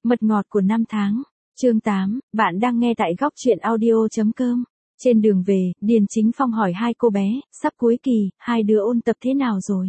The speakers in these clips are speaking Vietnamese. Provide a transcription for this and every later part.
Mật ngọt của năm tháng. Chương 8, bạn đang nghe tại góc truyện audio.com. Trên đường về, Điền Chính Phong hỏi hai cô bé, sắp cuối kỳ, hai đứa ôn tập thế nào rồi?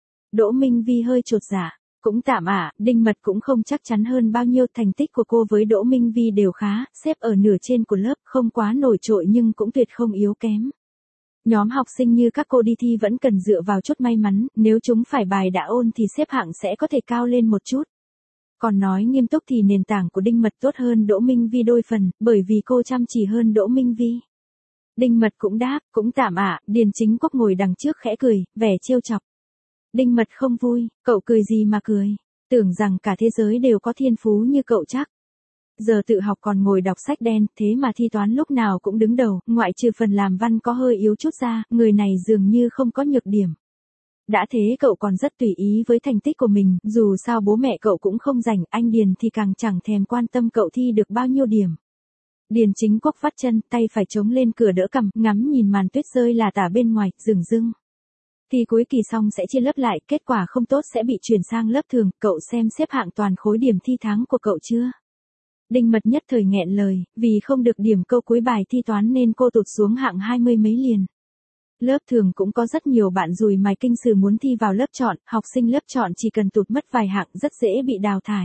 Đỗ Minh Vi hơi chột dạ. Cũng tạm ạ, Đinh Mật cũng không chắc chắn hơn bao nhiêu, thành tích của cô với Đỗ Minh Vi đều khá, xếp ở nửa trên của lớp, không quá nổi trội nhưng cũng tuyệt không yếu kém. Nhóm học sinh như các cô đi thi vẫn cần dựa vào chút may mắn, nếu chúng phải bài đã ôn thì xếp hạng sẽ có thể cao lên một chút. Còn nói nghiêm túc thì nền tảng của Đinh Mật tốt hơn Đỗ Minh Vi đôi phần, bởi vì cô chăm chỉ hơn Đỗ Minh Vi. Đinh Mật cũng đáp, cũng tạm ạ, Điền Chính Quốc ngồi đằng trước khẽ cười, vẻ trêu chọc. Đinh Mật không vui, cậu cười gì mà cười, tưởng rằng cả thế giới đều có thiên phú như cậu chắc. Giờ tự học còn ngồi đọc sách đen, thế mà thi toán lúc nào cũng đứng đầu, ngoại trừ phần làm văn có hơi yếu chút ra, người này dường như không có nhược điểm. Đã thế cậu còn rất tùy ý với thành tích của mình, dù sao bố mẹ cậu cũng không rảnh, anh Điền thì càng chẳng thèm quan tâm cậu thi được bao nhiêu điểm. Điền Chính Quốc vắt chân, tay phải chống lên cửa đỡ cằm, ngắm nhìn màn tuyết rơi là tả bên ngoài, dửng dưng. Thi cuối kỳ xong sẽ chia lớp lại, kết quả không tốt sẽ bị chuyển sang lớp thường, cậu xem xếp hạng toàn khối điểm thi tháng của cậu chưa? Đinh Mật nhất thời nghẹn lời, vì không được điểm câu cuối bài thi toán nên cô tụt xuống hạng 20 mấy liền. Lớp thường cũng có rất nhiều bạn dùi mài kinh sử muốn thi vào lớp chọn, học sinh lớp chọn chỉ cần tụt mất vài hạng rất dễ bị đào thải.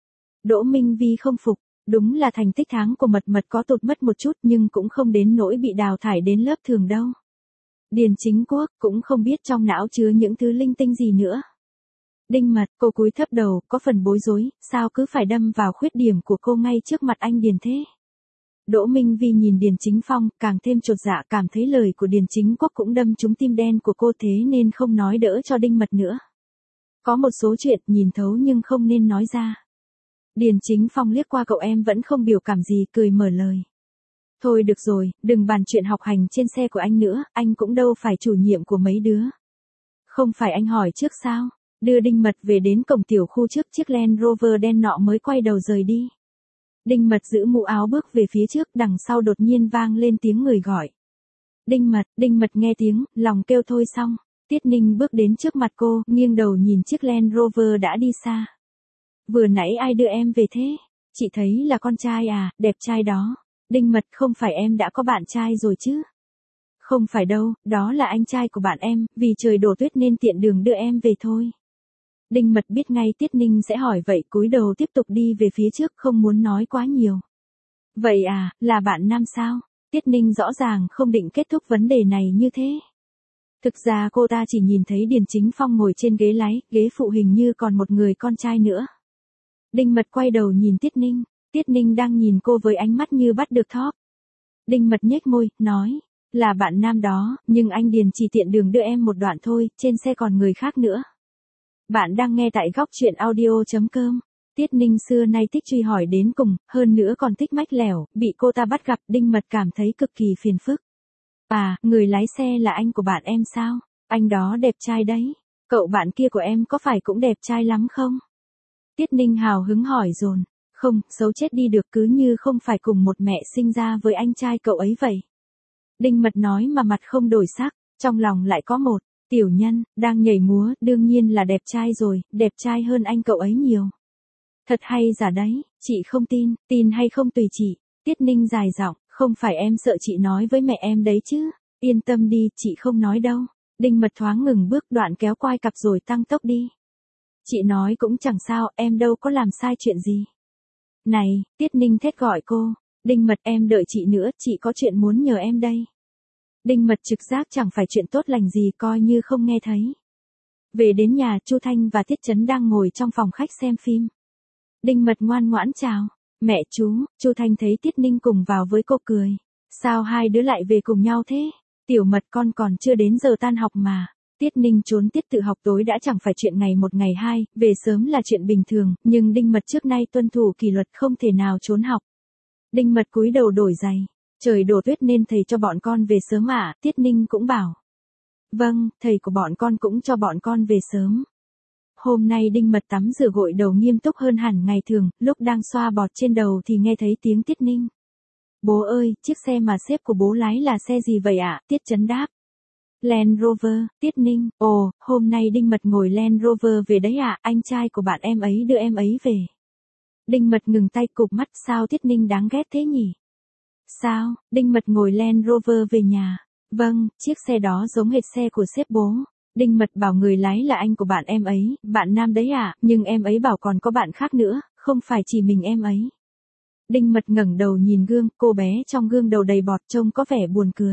Đỗ Minh Vi không phục, đúng là thành tích tháng của Mật có tụt mất một chút nhưng cũng không đến nỗi bị đào thải đến lớp thường đâu. Điền Chính Quốc cũng không biết trong não chứa những thứ linh tinh gì nữa. Đinh Mật, cô cúi thấp đầu, có phần bối rối, sao cứ phải đâm vào khuyết điểm của cô ngay trước mặt anh Điền thế? Đỗ Minh Vi nhìn Điền Chính Phong, càng thêm chột dạ, cảm thấy lời của Điền Chính Quốc cũng đâm trúng tim đen của cô, thế nên không nói đỡ cho Đinh Mật nữa. Có một số chuyện nhìn thấu nhưng không nên nói ra. Điền Chính Phong liếc qua cậu em vẫn không biểu cảm gì, cười mở lời. Thôi được rồi, đừng bàn chuyện học hành trên xe của anh nữa, anh cũng đâu phải chủ nhiệm của mấy đứa. Không phải anh hỏi trước sao? Đưa Đinh Mật về đến cổng tiểu khu trước chiếc Land Rover đen nọ mới quay đầu rời đi. Đinh Mật giữ mũ áo bước về phía trước, đằng sau đột nhiên vang lên tiếng người gọi. Đinh Mật nghe tiếng, lòng kêu thôi xong. Tiết Ninh bước đến trước mặt cô, nghiêng đầu nhìn chiếc Land Rover đã đi xa. Vừa nãy ai đưa em về thế? Chị thấy là con trai à, đẹp trai đó. Đinh Mật, không phải em đã có bạn trai rồi chứ? Không phải đâu, đó là anh trai của bạn em, vì trời đổ tuyết nên tiện đường đưa em về thôi. Đinh Mật biết ngay Tiết Ninh sẽ hỏi vậy, cúi đầu tiếp tục đi về phía trước, không muốn nói quá nhiều. Vậy à, là bạn nam sao? Tiết Ninh rõ ràng không định kết thúc vấn đề này như thế. Thực ra cô ta chỉ nhìn thấy Điền Chính Phong ngồi trên ghế lái, ghế phụ hình như còn một người con trai nữa. Đinh Mật quay đầu nhìn Tiết Ninh. Tiết Ninh đang nhìn cô với ánh mắt như bắt được thóp. Đinh Mật nhếch môi, nói, là bạn nam đó, nhưng anh Điền chỉ tiện đường đưa em một đoạn thôi, trên xe còn người khác nữa. Bạn đang nghe tại góc truyện audio.com. Tiết Ninh xưa nay thích truy hỏi đến cùng, hơn nữa còn thích mách lẻo, bị cô ta bắt gặp, Đinh Mật cảm thấy cực kỳ phiền phức. À, người lái xe là anh của bạn em sao? Anh đó đẹp trai đấy. Cậu bạn kia của em có phải cũng đẹp trai lắm không? Tiết Ninh hào hứng hỏi dồn. Không, xấu chết đi được, cứ như không phải cùng một mẹ sinh ra với anh trai cậu ấy vậy. Đinh Mật nói mà mặt không đổi sắc, trong lòng lại có một tiểu nhân đang nhảy múa, đương nhiên là đẹp trai rồi, đẹp trai hơn anh cậu ấy nhiều. Thật hay giả đấy, chị không tin, tin hay không tùy chị. Tiết Ninh dài giọng, không phải em sợ chị nói với mẹ em đấy chứ. Yên tâm đi, chị không nói đâu. Đinh Mật thoáng ngừng bước, đoạn kéo quai cặp rồi tăng tốc đi. Chị nói cũng chẳng sao, em đâu có làm sai chuyện gì. Này, Tiết Ninh thét gọi cô. Đinh Mật, em đợi chị nữa, chị có chuyện muốn nhờ em đây. Đinh Mật trực giác chẳng phải chuyện tốt lành gì, coi như không nghe thấy. Về đến nhà, Chu Thanh và Tiết Chấn đang ngồi trong phòng khách xem phim. Đinh Mật ngoan ngoãn chào. Mẹ chú, Chu Thanh thấy Tiết Ninh cùng vào với cô cười. Sao hai đứa lại về cùng nhau thế? Tiểu Mật, con còn chưa đến giờ tan học mà. Tiết Ninh trốn tiết tự học tối đã chẳng phải chuyện ngày một ngày hai, về sớm là chuyện bình thường, nhưng Đinh Mật trước nay tuân thủ kỷ luật không thể nào trốn học. Đinh Mật cúi đầu đổi giày. Trời đổ tuyết nên thầy cho bọn con về sớm ạ, Tiết Ninh cũng bảo. Vâng, thầy của bọn con cũng cho bọn con về sớm. Hôm nay Đinh Mật tắm rửa gội đầu nghiêm túc hơn hẳn ngày thường, lúc đang xoa bọt trên đầu thì nghe thấy tiếng Tiết Ninh. Bố ơi, chiếc xe mà sếp của bố lái là xe gì vậy ạ? Tiết Chấn đáp. Land Rover. Tiết Ninh, ồ, hôm nay Đinh Mật ngồi Land Rover về đấy ạ, anh trai của bạn em ấy đưa em ấy về. Đinh Mật ngừng tay cụp mắt, sao Tiết Ninh đáng ghét thế nhỉ? Sao? Đinh Mật ngồi Land Rover về nhà. Vâng, chiếc xe đó giống hệt xe của sếp bố. Đinh Mật bảo người lái là anh của bạn em ấy, bạn nam đấy à, nhưng em ấy bảo còn có bạn khác nữa, không phải chỉ mình em ấy. Đinh Mật ngẩng đầu nhìn gương, cô bé trong gương đầu đầy bọt trông có vẻ buồn cười.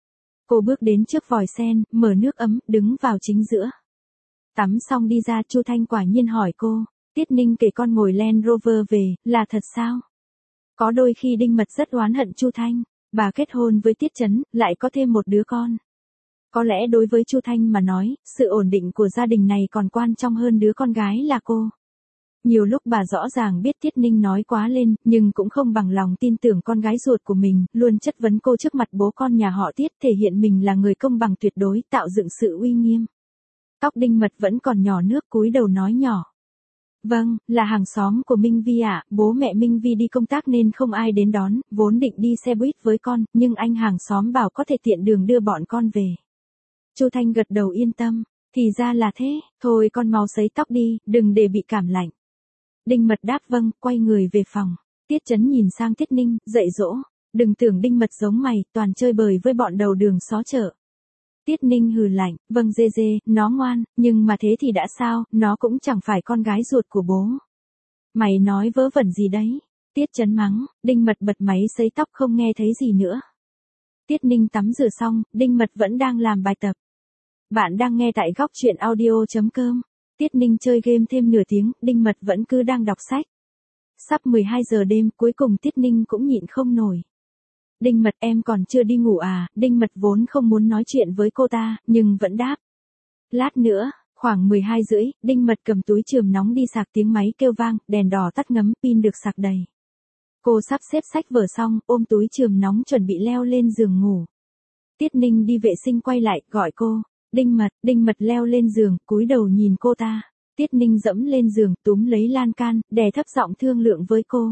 Cô bước đến trước vòi sen, mở nước ấm, đứng vào chính giữa. Tắm xong đi ra, Chu Thanh quả nhiên hỏi cô, Tiết Ninh kể con ngồi Land Rover về, là thật sao? Có đôi khi Đinh Mật rất oán hận Chu Thanh, bà kết hôn với Tiết Chấn, lại có thêm một đứa con. Có lẽ đối với Chu Thanh mà nói, sự ổn định của gia đình này còn quan trọng hơn đứa con gái là cô. Nhiều lúc bà rõ ràng biết Tiết Ninh nói quá lên, nhưng cũng không bằng lòng tin tưởng con gái ruột của mình, luôn chất vấn cô trước mặt bố con nhà họ Tiết, thể hiện mình là người công bằng tuyệt đối, tạo dựng sự uy nghiêm. Tóc Đinh Mật vẫn còn nhỏ nước, cúi đầu nói nhỏ. Vâng, là hàng xóm của Minh Vi ạ, bố mẹ Minh Vi đi công tác nên không ai đến đón, vốn định đi xe buýt với con, nhưng anh hàng xóm bảo có thể tiện đường đưa bọn con về. Chu Thanh gật đầu yên tâm, thì ra là thế, thôi con mau sấy tóc đi, đừng để bị cảm lạnh. Đinh Mật đáp vâng, quay người về phòng. Tiết Chấn nhìn sang Tiết Ninh, dạy dỗ, đừng tưởng Đinh Mật giống mày, toàn chơi bời với bọn đầu đường xó chợ. Tiết Ninh hừ lạnh, vâng dê dê, nó ngoan, nhưng mà thế thì đã sao, nó cũng chẳng phải con gái ruột của bố. Mày nói vớ vẩn gì đấy? Tiết Chấn mắng, Đinh Mật bật máy sấy tóc không nghe thấy gì nữa. Tiết Ninh tắm rửa xong, Đinh Mật vẫn đang làm bài tập. Bạn đang nghe tại góc truyện audio.com. Tiết Ninh chơi game thêm nửa tiếng, Đinh Mật vẫn cứ đang đọc sách. Sắp 12 giờ đêm, cuối cùng Tiết Ninh cũng nhịn không nổi. Đinh Mật em còn chưa đi ngủ à? Đinh Mật vốn không muốn nói chuyện với cô ta, nhưng vẫn đáp. Lát nữa, khoảng 12 rưỡi, Đinh Mật cầm túi chườm nóng đi sạc, tiếng máy kêu vang, đèn đỏ tắt ngấm, pin được sạc đầy. Cô sắp xếp sách vở xong, ôm túi chườm nóng chuẩn bị leo lên giường ngủ. Tiết Ninh đi vệ sinh quay lại, gọi cô. Đinh Mật leo lên giường, cúi đầu nhìn cô ta. Tiết Ninh dẫm lên giường, túm lấy lan can, đè thấp giọng thương lượng với cô.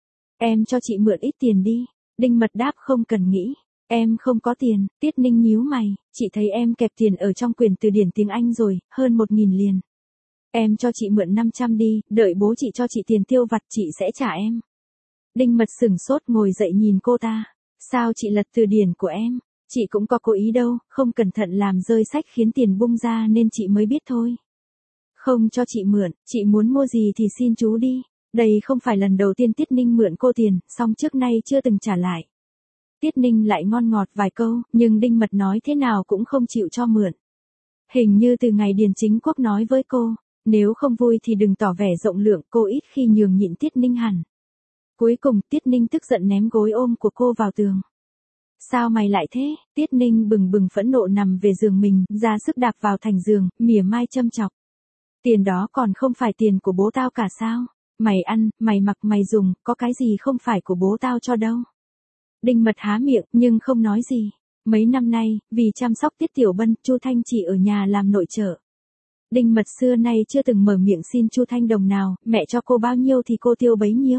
Em cho chị mượn ít tiền đi. Đinh Mật đáp không cần nghĩ. Em không có tiền. Tiết Ninh nhíu mày, chị thấy em kẹp tiền ở trong quyển từ điển tiếng Anh rồi, hơn 1.000 liền. Em cho chị mượn 500 đi, đợi bố chị cho chị tiền tiêu vặt chị sẽ trả em. Đinh Mật sửng sốt ngồi dậy nhìn cô ta. Sao chị lật từ điển của em? Chị cũng có cố ý đâu, không cẩn thận làm rơi sách khiến tiền bung ra nên chị mới biết thôi. Không cho chị mượn, chị muốn mua gì thì xin chú đi. Đây không phải lần đầu tiên Tiết Ninh mượn cô tiền, song trước nay chưa từng trả lại. Tiết Ninh lại ngon ngọt vài câu, nhưng Đinh Mật nói thế nào cũng không chịu cho mượn. Hình như từ ngày Điền Chính Quốc nói với cô, nếu không vui thì đừng tỏ vẻ rộng lượng, cô ít khi nhường nhịn Tiết Ninh hẳn. Cuối cùng Tiết Ninh tức giận ném gối ôm của cô vào tường. Sao mày lại thế? Tiết Ninh bừng bừng phẫn nộ nằm về giường mình, ra sức đạp vào thành giường, mỉa mai châm chọc. Tiền đó còn không phải tiền của bố tao cả sao? Mày ăn, mày mặc, mày dùng, có cái gì không phải của bố tao cho đâu. Đinh Mật há miệng, nhưng không nói gì. Mấy năm nay, vì chăm sóc Tiết Tiểu Bân, Chu Thanh chỉ ở nhà làm nội trợ. Đinh Mật xưa nay chưa từng mở miệng xin Chu Thanh đồng nào, mẹ cho cô bao nhiêu thì cô tiêu bấy nhiêu.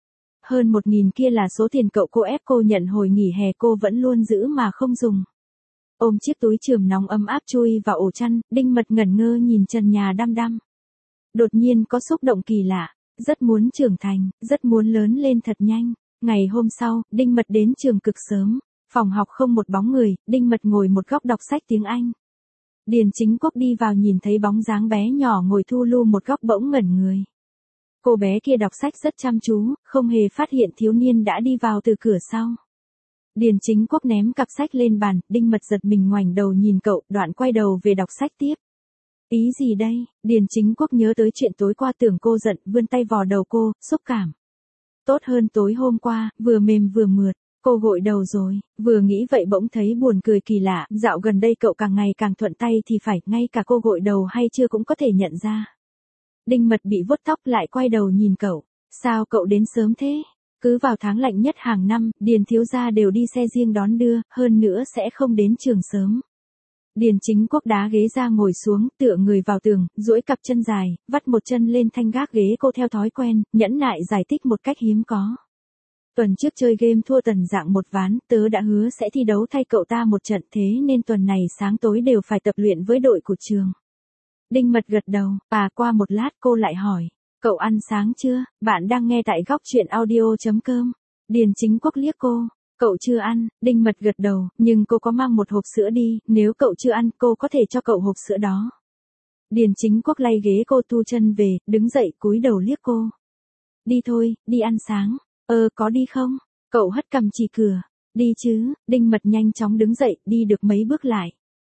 Hơn 1.000 kia là số tiền cậu cô ép cô nhận hồi nghỉ hè, cô vẫn luôn giữ mà không dùng. Ôm chiếc túi chườm nóng ấm áp chui vào ổ chăn, Đinh Mật ngẩn ngơ nhìn trần nhà đăm đăm. Đột nhiên có xúc động kỳ lạ, rất muốn trưởng thành, rất muốn lớn lên thật nhanh. Ngày hôm sau, Đinh Mật đến trường cực sớm, phòng học không một bóng người, Đinh Mật ngồi một góc đọc sách tiếng Anh. Điền Chính Quốc đi vào nhìn thấy bóng dáng bé nhỏ ngồi thu lu một góc bỗng ngẩn người. Cô bé kia đọc sách rất chăm chú, không hề phát hiện thiếu niên đã đi vào từ cửa sau. Điền Chính Quốc ném cặp sách lên bàn, Đinh Mật giật mình ngoảnh đầu nhìn cậu, đoạn quay đầu về đọc sách tiếp. Ý gì đây? Điền Chính Quốc nhớ tới chuyện tối qua, tưởng cô giận, vươn tay vò đầu cô, xúc cảm. Tốt hơn tối hôm qua, vừa mềm vừa mượt. Cô gội đầu rồi, vừa nghĩ vậy bỗng thấy buồn cười kỳ lạ, dạo gần đây cậu càng ngày càng thuận tay thì phải, ngay cả cô gội đầu hay chưa cũng có thể nhận ra. Đinh Mật bị vuốt tóc lại quay đầu nhìn cậu. Sao cậu đến sớm thế? Cứ vào tháng lạnh nhất hàng năm, Điền thiếu gia đều đi xe riêng đón đưa, hơn nữa sẽ không đến trường sớm. Điền Chính Quốc đá ghế ra ngồi xuống, tựa người vào tường, duỗi cặp chân dài, vắt một chân lên thanh gác ghế cô theo thói quen, nhẫn nại giải thích một cách hiếm có. Tuần trước chơi game thua Tần Dạng một ván, tớ đã hứa sẽ thi đấu thay cậu ta một trận, thế nên tuần này sáng tối đều phải tập luyện với đội của trường. Đinh Mật gật đầu, qua một lát cô lại hỏi, Cậu ăn sáng chưa? Bạn đang nghe tại góc chuyện audio.com. Điền Chính Quốc liếc cô. Cậu chưa ăn, Đinh Mật gật đầu, nhưng cô có mang một hộp sữa đi, nếu cậu chưa ăn, cô có thể cho cậu hộp sữa đó. Điền Chính Quốc lay ghế cô thu chân về, đứng dậy cúi đầu liếc cô. Đi thôi, đi ăn sáng. Có đi không? Cậu hất cằm chỉ cửa. Đi chứ, Đinh Mật nhanh chóng đứng dậy, đi được mấy bước lại.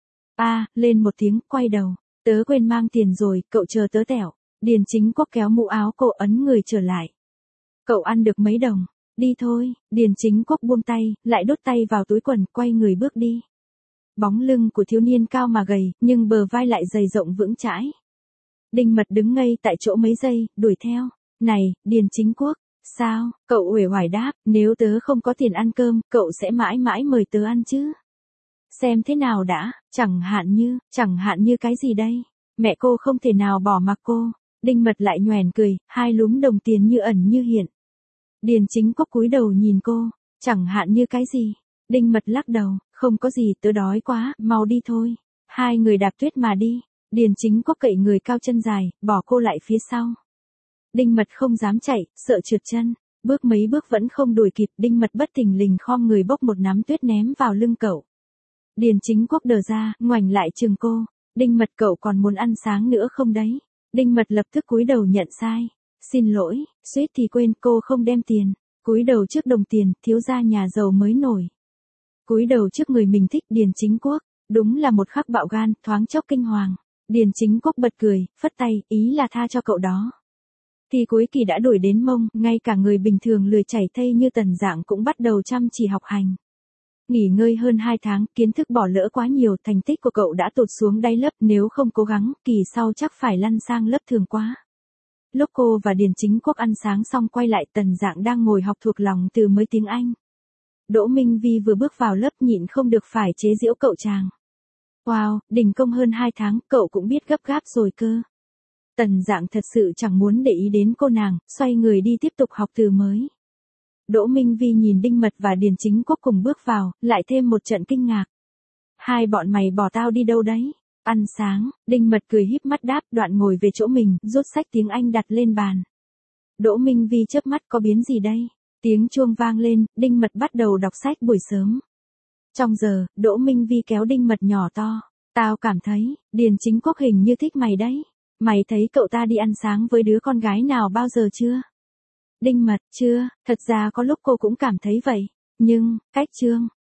Lên một tiếng, quay đầu. Tớ quên mang tiền rồi, cậu chờ tớ tẹo. Điền Chính Quốc kéo mũ áo cô ấn người trở lại. Cậu ăn được mấy đồng? Đi thôi, Điền Chính Quốc buông tay, lại đút tay vào túi quần, quay người bước đi. Bóng lưng của thiếu niên cao mà gầy, nhưng bờ vai lại dày rộng vững chãi. Đinh Mật đứng ngây tại chỗ mấy giây, đuổi theo. Này, Điền Chính Quốc, sao? Cậu uể oải đáp, nếu tớ không có tiền ăn cơm, cậu sẽ mãi mãi mời tớ ăn chứ? Xem thế nào đã, chẳng hạn như cái gì đây? Mẹ cô không thể nào bỏ mặc cô. Đinh Mật lại nhoẻn cười, hai lúm đồng tiền như ẩn như hiện. Điền Chính Quốc cúi đầu nhìn cô, chẳng hạn như cái gì? Đinh Mật lắc đầu, không có gì, tớ đói quá, mau đi thôi. Hai người đạp tuyết mà đi. Điền Chính Quốc cậy người cao chân dài, bỏ cô lại phía sau. Đinh Mật không dám chạy, sợ trượt chân. Bước mấy bước vẫn không đuổi kịp, Đinh Mật bất thình lình khom người bốc một nắm tuyết ném vào lưng cậu. Điền Chính Quốc đờ ra, ngoảnh lại chừng cô. Đinh Mật, cậu còn muốn ăn sáng nữa không đấy? Đinh Mật lập tức cúi đầu nhận sai. Xin lỗi, suýt thì quên, cô không đem tiền. Cúi đầu trước đồng tiền, thiếu gia nhà giàu mới nổi. Cúi đầu trước người mình thích, Điền Chính Quốc. Đúng là một khắc bạo gan, thoáng chốc kinh hoàng. Điền Chính Quốc bật cười, phất tay, ý là tha cho cậu đó. Thì cuối kỳ đã đuổi đến mông, ngay cả người bình thường lười chảy thây như Tần Dạng cũng bắt đầu chăm chỉ học hành. Nghỉ ngơi hơn 2 tháng, kiến thức bỏ lỡ quá nhiều, thành tích của cậu đã tụt xuống đáy lớp, nếu không cố gắng, kỳ sau chắc phải lăn sang lớp thường quá. Lúc cô và Điền Chính Quốc ăn sáng xong quay lại, Tần Dạng đang ngồi học thuộc lòng từ mới tiếng Anh. Đỗ Minh Vi vừa bước vào lớp nhịn không được phải chế giễu cậu chàng. Wow, đình công hơn 2 tháng, cậu cũng biết gấp gáp rồi cơ. Tần Dạng thật sự chẳng muốn để ý đến cô nàng, xoay người đi tiếp tục học từ mới. Đỗ Minh Vi nhìn Đinh Mật và Điền Chính Quốc cùng bước vào, lại thêm một trận kinh ngạc. Hai bọn mày bỏ tao đi đâu đấy? Ăn sáng, Đinh Mật cười híp mắt đáp, đoạn ngồi về chỗ mình, rút sách tiếng Anh đặt lên bàn. Đỗ Minh Vi chớp mắt, có biến gì đây? Tiếng chuông vang lên, Đinh Mật bắt đầu đọc sách buổi sớm. Trong giờ, Đỗ Minh Vi kéo Đinh Mật nhỏ to. Tao cảm thấy, Điền Chính Quốc hình như thích mày đấy. Mày thấy cậu ta đi ăn sáng với đứa con gái nào bao giờ chưa? Đinh Mật, chưa, thật ra có lúc cô cũng cảm thấy vậy. Nhưng, cách chương,